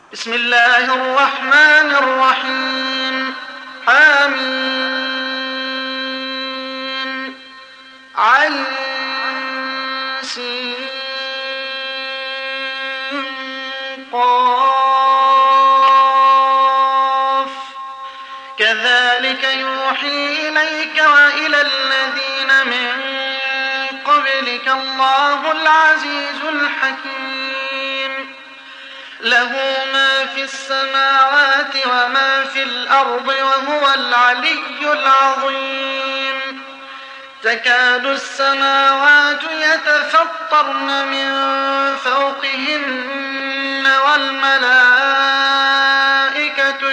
بسم الله الرحمن الرحيم. حميم عين سين قاف كذلك يوحي إليك وإلى الذين من قبلك الله العزيز الحكيم. له ما في السماوات وما في الأرض وهو العلي العظيم. تكاد السماوات يتفطرن من فوقهن والملائكة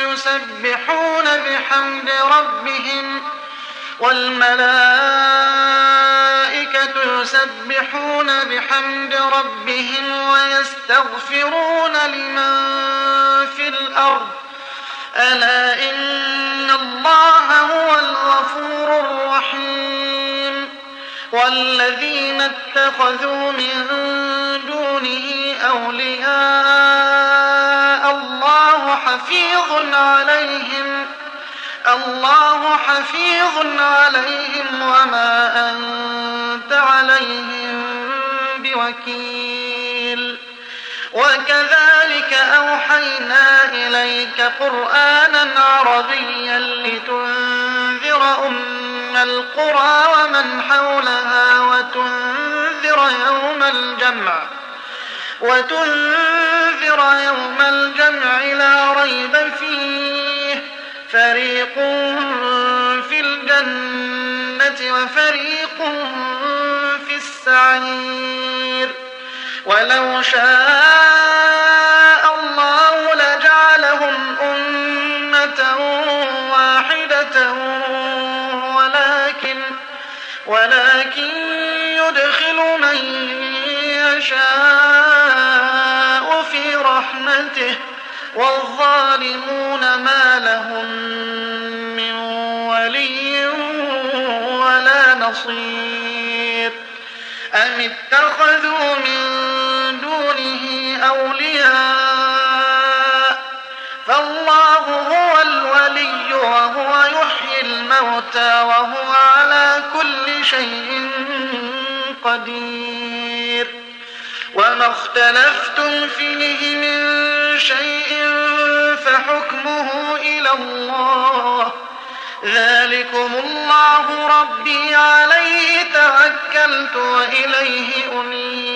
يسبحون بحمد ربهم ويستغفرون لمن في الأرض ألا إن الله هو الغفور الرحيم. والذين اتخذوا من دونه أولياء الله حفيظ عليهم وما أنت عليهم بوكيل. وكذلك أوحينا إليك قرآنا عربيا لتنذر أم القرى ومن حولها وتنذر يوم الجمع لا ريب فيه فريق في الجنة وفريق في السعير. ولو شاء الله لجعلهم أمة واحدة ولكن يدخل من يشاء في رحمته والظالمون ما لهم من ولي ولا نصير. أم اتخذوا من دونه أولياء فالله هو الولي وهو يحيي الموتى وهو على كل شيء قدير. وما اختلفتم فيه من شيء فحكمه إلى الله ذلكم الله ربي عليه توكلت وإليه أنيب.